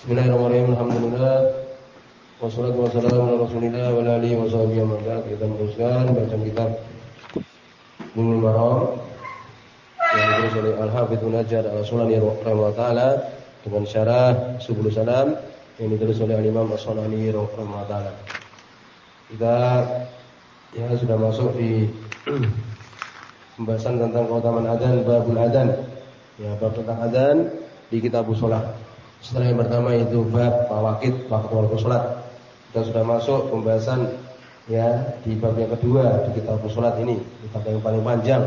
Bismillahirrahmanirrahim. Alhamdulillah. Wassalatu wassalamu ala Rasulillah wa ala alihi washabihi wa man Kita meneruskan bacaan kitab Bulughul Maram yang ditulis oleh Al-Hafidz Najjar Al-Asqalani rahimahullah taala dengan syarah Subul Salam yang ditulis oleh Al-Imam As-Sanani rahimahullah taala. Kita sudah masuk di pembahasan tentang keutamaan adzan, babul adzan. Bab tentang adzan di Kitabus Shalah. Setelah yang pertama itu bab mawaqit waktu salat. Kita sudah masuk pembahasan di bab yang kedua di Kitabus Shalah ini, kitab yang paling panjang.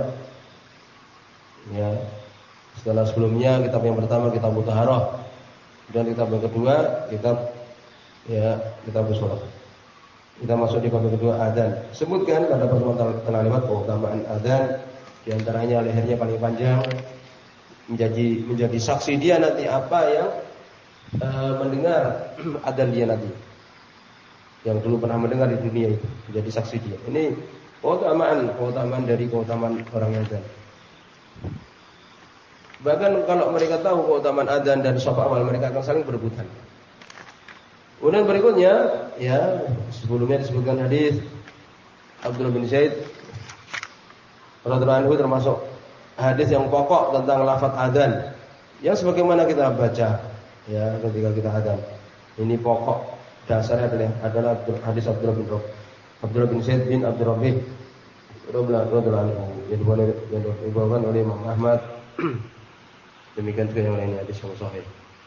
Setelah sebelumnya kitab yang pertama kitab Taharah dan kitab yang kedua kitab Kitabus Shalah. Kita masuk di bab yang kedua adzan. Sebutkan pada pertemuan telah lewat keutamaan adzan, di antaranya lehernya paling panjang, menjadi saksi dia nanti apa yang mendengar adzan dia nanti, yang dulu pernah mendengar di dunia itu menjadi saksi dia. Ini keutamaan dari keutamaan orang adzan. Bahkan kalau mereka tahu keutamaan adzan dan sholat awal, mereka akan saling berebutan. Kemudian berikutnya, sebelumnya disebutkan hadis Abdullah bin Zaid radhiyallahu anhu, termasuk hadis yang pokok tentang lafaz adzan yang sebagaimana kita baca ketika kita adzan. Ini pokok dasarnya adalah hadis Abdullah bin Zaid bin Abdul Rabbih radhiyallahu anhu yang dibawakan oleh Imam Ahmad. Demikian juga yang lainnya hadis yang sahih.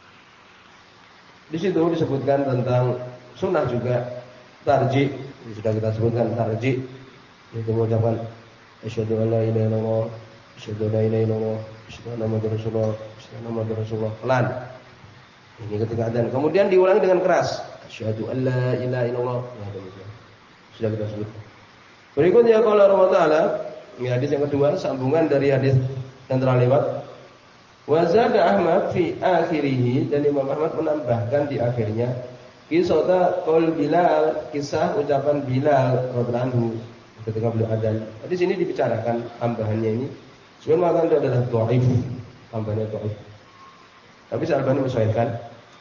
Di situ disebutkan tentang sunnah juga tarji. Sudah kita sebutkan tarji, yaitu mengucapkan asyhadu an la ilaha illallah, asyhadu an la ilaha illallah, asyhadu anna muhammadar rasulullah, asyhadu anna muhammadar rasulullah. Pelan. Ini ketika adzan. Kemudian diulangi dengan keras. Asyhadu an la ilaha illallah. Sudah kita sebut. Berikutnya qala Allah Ta'ala, ini hadis yang kedua, sambungan dari hadis yang telah lewat. Wa zada Ahmad fi akhirih, dan Imam Ahmad menambahkan di akhirnya kisah qaul Bilal, kisah ucapan Bilal radhiyallahu anhu ketika beliau adzan. Di sini dibicarakan tambahannya ini. Sebenarnya maka itu adalah dhaif, tambahannya dhaif. Tapi Al-Albani menyesuaikan.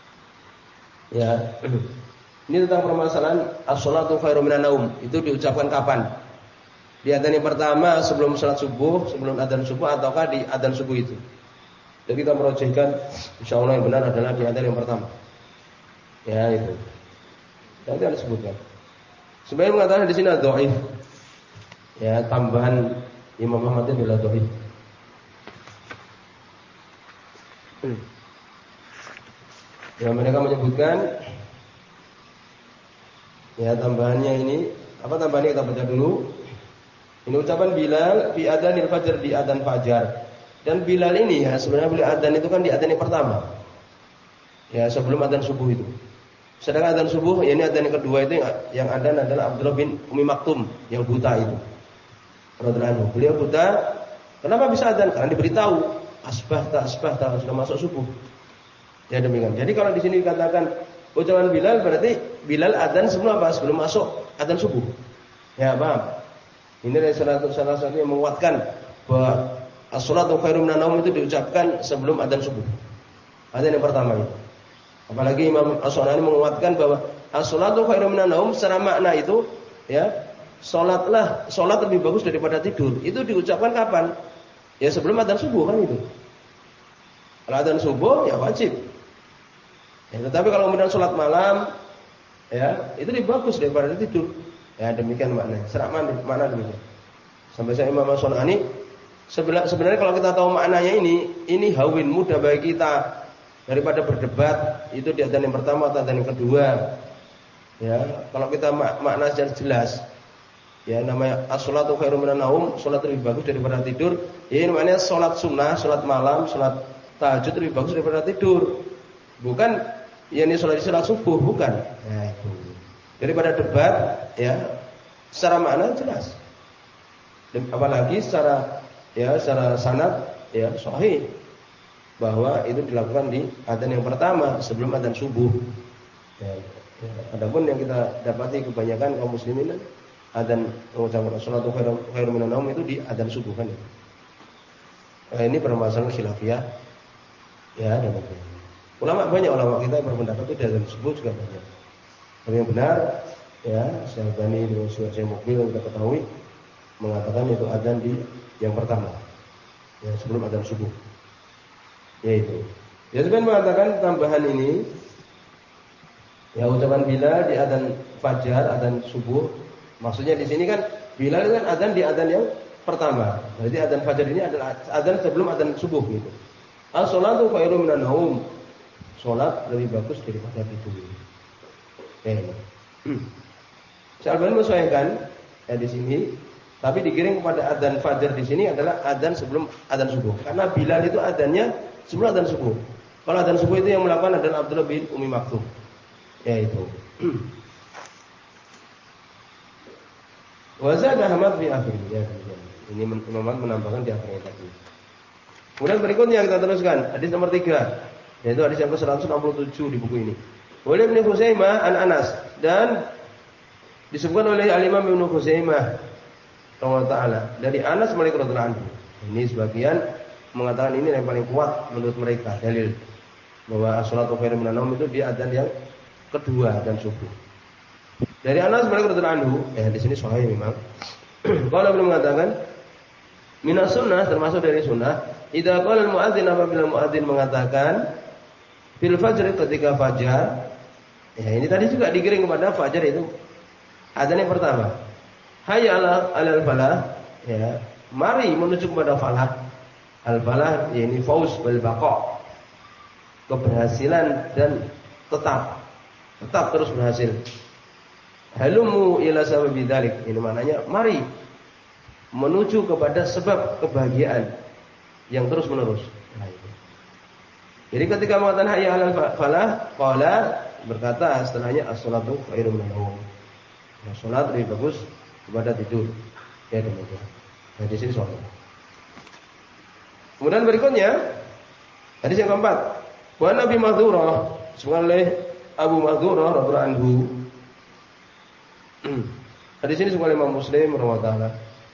Ini tentang permasalahan as-shalatu khairum minan naum. Itu diucapkan kapan? Di adzan yang pertama sebelum salat subuh, sebelum adzan subuh, ataukah di adzan subuh itu? Jadi kita merojihkan insyaallah yang benar adalah di adzan yang pertama. Itu. Nanti ada sebutkan. Sebenarnya mengatakan di sini dhaif. Tambahan Imam Ahmad itu adalah dhaif. Mereka menyebutkan tambahannya ini. Apa tambahannya kita baca dulu. Ini ucapan Bilal fi adzanil fajr, di adzan fajar. Dan Bilal ini sebenarnya beliau adzan itu kan di adzan yang pertama. Sebelum adzan subuh itu. Sedangkan adzan subuh ini adzan yang kedua itu yang adzan adalah Abdullah bin Umi Maktum yang buta itu. Radhiyallahu anhu. Beliau buta. Kenapa bisa adzan? Karena diberitahu asbahta sudah masuk subuh. Demikian. Jadi kalau di sini dikatakan ucapan Bilal, berarti Bilal adzan sebelum apa? Sebelum masuk adzan subuh. Paham? Ini dari salah satu yang menguatkan bahwa as-shalatu khairum minan naum itu diucapkan sebelum adzan subuh. Adzan yang pertama itu. Apalagi Imam As-Sanani menguatkan bahwa as-shalatu khairum minan naum secara makna itu salat lebih bagus daripada tidur. Itu diucapkan kapan? Sebelum adzan subuh kan itu. Kalau adzan subuh wajib. Tetapi kalau kemudian salat malam itu lebih bagus daripada tidur. Demikian maknanya. Secara makna demikian. Sampai saya Imam As-Sanani sebenarnya kalau kita tahu maknanya ini hawin, mudah bagi kita daripada berdebat itu di adzan yang pertama atau adzan yang kedua. Kalau kita makna secara jelas, namanya as-shalatu khairum minan naum, salat lebih bagus daripada tidur. Ini maknanya salat sunnah, salat malam, salat tahajud lebih bagus daripada tidur. Bukan ini salat subuh, bukan. Itu. Daripada debat, secara makna jelas. Apalagi secara sanad sahih bahwa itu dilakukan di adzan yang pertama sebelum adzan subuh. Adapun yang kita dapati kebanyakan kaum muslimin adzan mengucapkan sholatu khairum minan naum itu di adzan subuh kan. Ini permasalahan khilafiyah. Banyak ulama kita yang berpendapat itu di adzan subuh juga banyak. Tapi yang benar ya, Syalbani dengan Syekh Mobil yang kita ketahui mengatakan itu adzan di yang pertama. Ya, sebelum adzan subuh. Yaitu. Ya sebenarnya mengatakan tambahan ini ya ucapan Bilal di adzan fajar, adzan subuh. Maksudnya di sini kan Bilal kan adzan di adzan yang pertama. Jadi adzan fajar ini adalah adzan sebelum adzan subuh gitu. As-sholatu khairum minan naum. Salat lebih bagus daripada tidur. Ya ini. Syalbani menyesuaikan ya di sini, tapi digiring kepada adzan fajar di sini adalah adzan sebelum adzan subuh. Karena Bilal itu adzannya sebelum adzan subuh. Kalau adzan subuh itu yang melakukan adalah Abdullah bin Umi Maktum. Ya itu. Wazada Ahmad fi akhir. Ya, ini Imam Ahmad menambahkan di akhirnya tadi. Kemudian berikutnya kita teruskan hadis nomor 3, yaitu hadis yang ke-167 di buku ini. Oleh Ibnu Khuzaimah an Anas dan disebutkan oleh Al-Imam Ibnu Khuzaimah radhiyallahu taala dari Anas radhiyallahu anhu. Ini sebagian mengatakan ini yang paling kuat menurut mereka dalil bahwa as-shalatu khairum minan naum itu di adzan yang kedua dan subuh. Dari Anas radhiyallahu anhu, ya di sini sahih memang. Kalau belum mengatakan minas sunnah termasuk dari sunnah, idza qala al-muadzin apabila muadzin mengatakan fil fajr ketika fajar. Ya ini tadi juga digiring kepada fajar itu adzan yang pertama. Hayya 'alal falah, ya, mari menuju kepada falah. Al-falah yakni fauz bil baqa. Keberhasilan dan tetap terus berhasil. Halumu ila sababi dzalik. Ini maknanya mari menuju kepada sebab kebahagiaan yang terus menerus. Nah, itu. Jadi ketika mengatakan hayya 'alal falah, qala berkata setelahnya as-shalatu khairum minan naum. Ya, salat lebih bagus daripada tidur. Ya demikian. Nah, di sini soalnya. Kemudian berikutnya hadis yang keempat. Wa Nabi Mahdhurah, oleh Abu Mahdhurah radhiyallahu anhu. Hadis ini disebutkan Imam Muslim rahimahullah taala.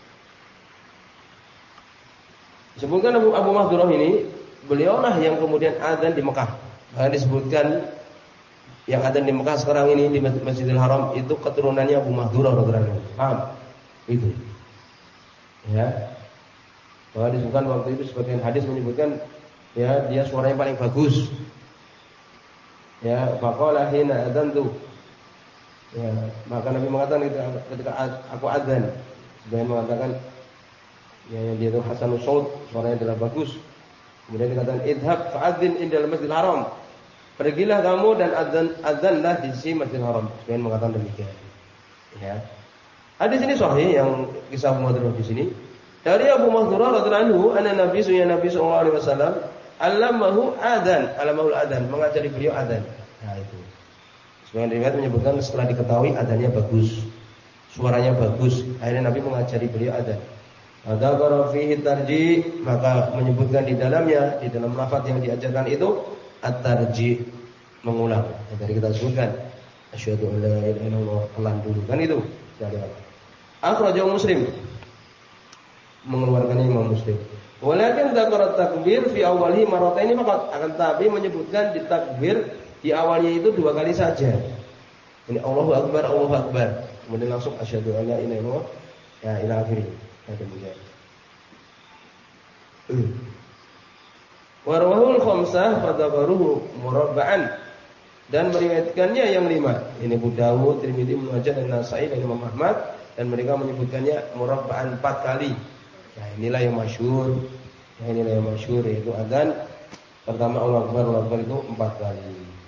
Disebutkan Abu Mahdhurah ini, beliaulah yang kemudian adzan di Mekah. Disebutkan yang adzan di Mekah sekarang ini di Masjidil Haram itu keturunannya Abu Mahdhurah radhiyallahu anhu. Paham? Itu. Ya. Bahwa disebutkan waktu itu sebagian hadis menyebutkan ya dia suaranya paling bagus. Ya, faqala hina adzantu. Ya, maka Nabi mengatakan ketika aku adzan, sebagian mengatakan ya dia itu hasanus shaut, suaranya adalah bagus. Kemudian dikatakan idhab fa'adzin indal Masjidil Haram. Pergilah kamu dan adzanlah di sisi Masjidil Haram. Sebagian mengatakan demikian. Ya. Hadis ini sahih yang kisah Abu Mahdhurah di sini. Dari Abu Mahdhurah radhiyallahu anhu, anna Nabi sallallahu alaihi wasallam alamahu adzan, mengajari beliau adzan. Nah itu. Sebagian riwayat menyebutkan setelah diketahui adzannya bagus, suaranya bagus, akhirnya Nabi mengajari beliau adzan. Dzakara fihi tarji, maka menyebutkan di dalamnya, di dalam lafaz yang diajarkan itu at-tarji, mengulang. Yang tadi kita sebutkan asyhadu an la ilaha illallah, pelan dulu kan itu. Akhrajahu Muslim, mengeluarkannya Imam Muslim. Walakin dzakara takbir fi awwalihi marrataini faqat, akan tapi menyebutkan di takbir di awalnya itu 2 kali saja. Ini Allahu Akbar, Allahu Akbar. Kemudian langsung asyhadu an la ilaha illallah, ya ila akhirih. Ya demikian. Warwahul khamsah fadzakaruhu murabba'an, dan meriwayatkannya yang 5. Ini Abu Dawud, Tirmidzi, Ibnu Majah dan Nasa'i dan Imam Ahmad, dan mereka menyebutkannya murabba'an 4 kali. Nah, inilah yang masyhur. Yaitu adzan pertama Allahu Akbar itu 4 kali.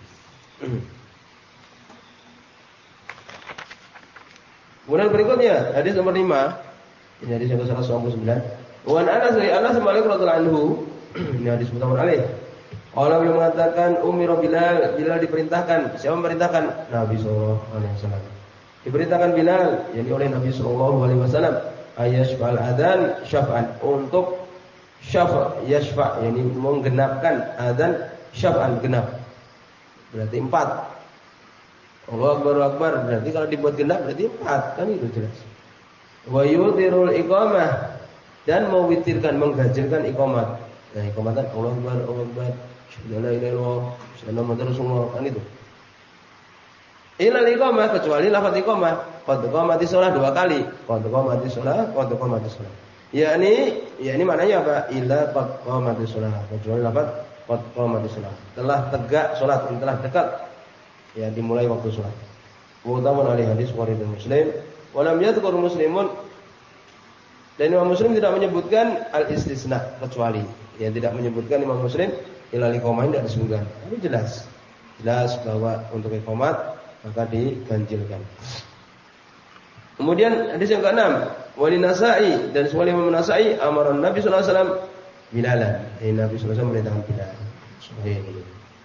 Kemudian berikutnya hadis nomor 5. Ini hadis yang ke-129. Wa Anas dari Anas radhiyallahu anhu. Ini hadis muttafaqun alaih. Allah beliau mengatakan umira Bilal diperintahkan. Siapa memerintahkan? Nabi sallallahu alaihi wasallam. Diperintahkan Bilal, yakni oleh Nabi sallallahu alaihi wasallam, ayashfa'al adzan syaf'an, untuk syafa' yashfa', yakni menggenapkan adzan syaf'an, genap. Berarti 4. Allahu Akbar berarti kalau dibuat genap berarti 4, kan itu jelas. Wa yutirul iqamah, dan mewitirkan, mengganjilkan iqamat. Nah, iqamatan Allahu Akbar asyhadu alla ilaha illallah, asyhadu anna muhammadar rasulullah, kan itu. Ilal iqamah, kecuali lafaz iqamah, qad qamatis shalah 2 kali. Qad qamatis shalah, qad qamatis shalah. Yakni maknanya apa? Ila qad qamatis shalah, kecuali lafaz qad qamatis shalah. Telah tegak salat, telah dekat. Ya, dimulai waktu salat. Mu'taman alih hadis Bukhari dan Muslim. Wa lam yadhkur Muslimun, dan Imam Muslim tidak menyebutkan al-istisna, kecuali. Ya, tidak menyebutkan Imam Muslim ilal iqamah, tidak disebutkan. Ini jelas bahwa untuk iqamat maka diganjilkan. Kemudian hadis yang ke-6, wali Nasa'i, dan sesuai Imam Nasa'i, amaran Nabi sallallahu alaihi wasallam Bilalan. Nabi sallallahu alaihi wasallam memerintahkan Bilal. Sahih ini.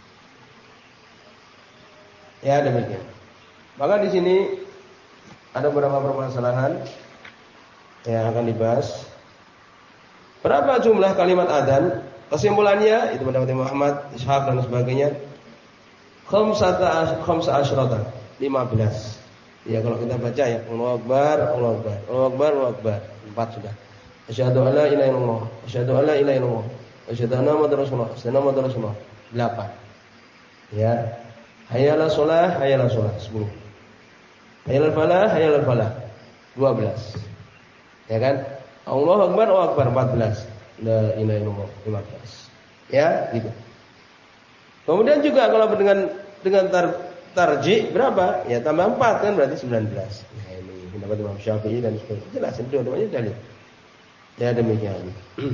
Ya, demikian. Maka di sini ada beberapa permasalahan yang akan dibahas. Berapa jumlah kalimat adzan? Kesimpulannya itu pendapat Imam Ahmad, Ishaq dan sebagainya. Khamsa asyrata, 15. Ya, kalau kita baca ya Allahu Akbar, Allahu Akbar, Allahu Akbar, Allahu Akbar, 4 sudah. Asyhadu an la ilaha illallah, asyhadu an la ilaha illallah, asyhadu anna muhammadar rasulullah, asyhadu anna muhammadar rasulullah, 8. Ya. Hayyalah shalah, hayyalah shalah, 10. Hayyalah falah, hayyalah falah, 12. Ya kan? Allahu Akbar, Allahu Akbar, 14. La ilaha illallah, 15. Ya, gitu. Kemudian juga kalau dengan tarji berapa? Ya tambah 4 kan berarti 19. Nah, ini pendapat Imam Syafi'i dan sebagainya. Jelas itu dua-duanya dalil. Ya, demikian.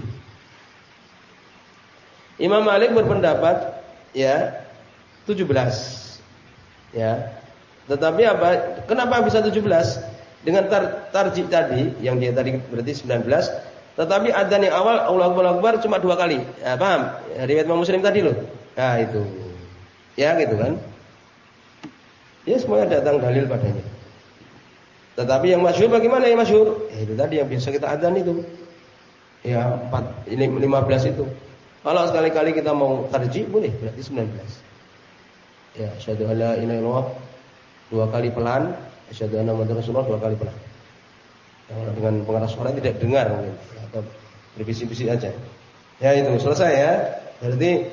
Imam Malik berpendapat ya 17. Ya. Tetapi apa? Kenapa bisa 17? Dengan tarji tadi yang dia tadi berarti 19. Tetapi adzan yang awal Allahu Akbar cuma 2 kali. Ya, paham? Ya, riwayat Imam Muslim tadi loh. Nah, itu. Ya, gitu kan. Ya, semuanya datang dalil padanya. Tetapi yang masyhur bagaimana yang masyhur? Itu tadi yang biasa kita adzan itu. Ya, 15 itu. Kalau sekali-kali kita mau tarji boleh, berarti 19. Ya, asyhadu alla ilaha illallah 2 kali pelan, asyhadu anna muhammadar rasulullah 2 kali pelan. Yang dengan pengeras suara tidak dengar mungkin, atau berbisik-bisik aja. Ya, itu selesai ya. Berarti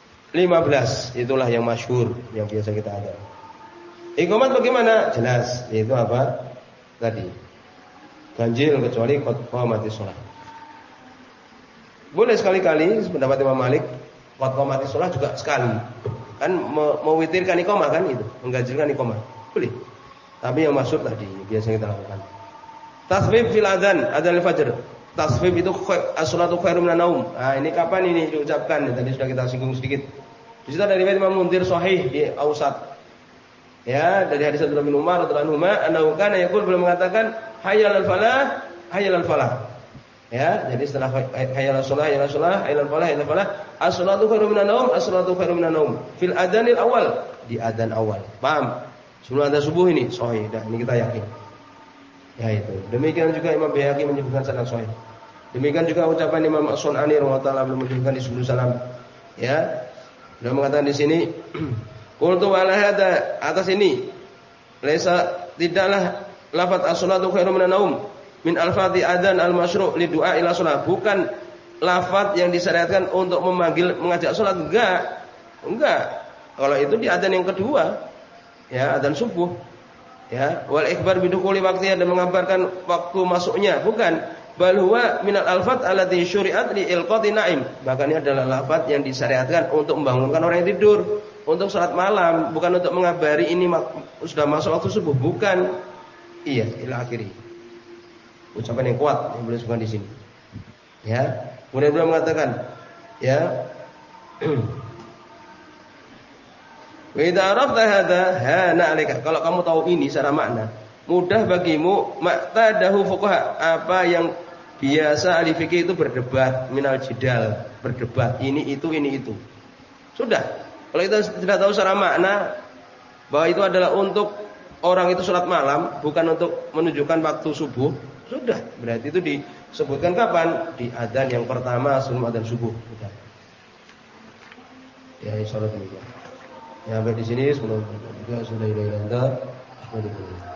15 itulah yang masyhur yang biasa kita ada. Iqamat bagaimana? Jelas, yaitu apa? Tadi. Ganjil kecuali qamatis shalah. Boleh sekali-kali pendapat Imam Malik, qamatis shalah juga sekali. Kan mewitirkan iqamah kan itu, mengganjilkan iqamah. Boleh. Tapi yang masyhur tadi biasa kita lakukan. Tasbih fil adzan, adzan al-fajr. Tasbih itu as-salatu khairum minan naum. Nah, ini kapan ini diucapkan? Tadi sudah kita singgung sedikit. Di situ ada riwayat Imam Munzir sahih di Ausat. Ya, dari hadis Abdullah bin Umar radhiyallahu anhu, annahu kana yaqul, belum mengatakan hayyal al-falah, hayyal al-falah. Ya, jadi setelah hayyal al-shalah, hayyal al-shalah, hayyal al-falah, hayyal al-falah, as-salatu khairum minan naum, as-salatu khairum minan naum. Fil adzanil awal, di adzan awal. Paham? Sebelum ada subuh ini sahih, dan ini kita yakin. Ya, itu. Demikian juga Imam Baihaqi menyebutkan sanad sahih. Demikian juga ucapan Imam As-Sun'ani rahimahullah taala belum menyebutkan di sebelum salam. Ya. Beliau mengatakan di sini, qultu wala hada, atas ini laisa, tidaklah lafaz as-salatu khairum minan naum min al-fadhi adzan al-masyru' li du'a ila shalah, bukan lafaz yang disyariatkan untuk memanggil mengajak salat, enggak. Kalau itu di adzan yang kedua, ya, adzan subuh. Ya, wal ikhbar bidukhuli waqtiha, dan mengabarkan waktu masuknya, bukan. Bal huwa minal alfat allati syuri'at li ilqati naim. Bahkan ini adalah lafaz yang disyariatkan untuk membangunkan orang yang tidur, untuk salat malam, bukan untuk mengabari ini sudah masuk waktu subuh, bukan. Iya, ila akhiri. Ucapan yang kuat yang boleh disebutkan di sini. Ya, kemudian beliau mengatakan, ya, wa idza arafta hadza hana 'alaika, kalau kamu tahu ini secara makna, mudah bagimu ma'tadahu fuqaha, apa yang biasa ahli fikih itu berdebat, minal jidal, berdebat ini itu. Sudah. Kalau kita tidak tahu secara makna bahwa itu adalah untuk orang itu salat malam, bukan untuk menunjukkan waktu subuh, sudah. Berarti itu disebutkan kapan? Di adzan yang pertama sebelum adzan subuh. Sudah. Ya, insyaallah demikian. Ya, sampai di sini sebelum juga sudah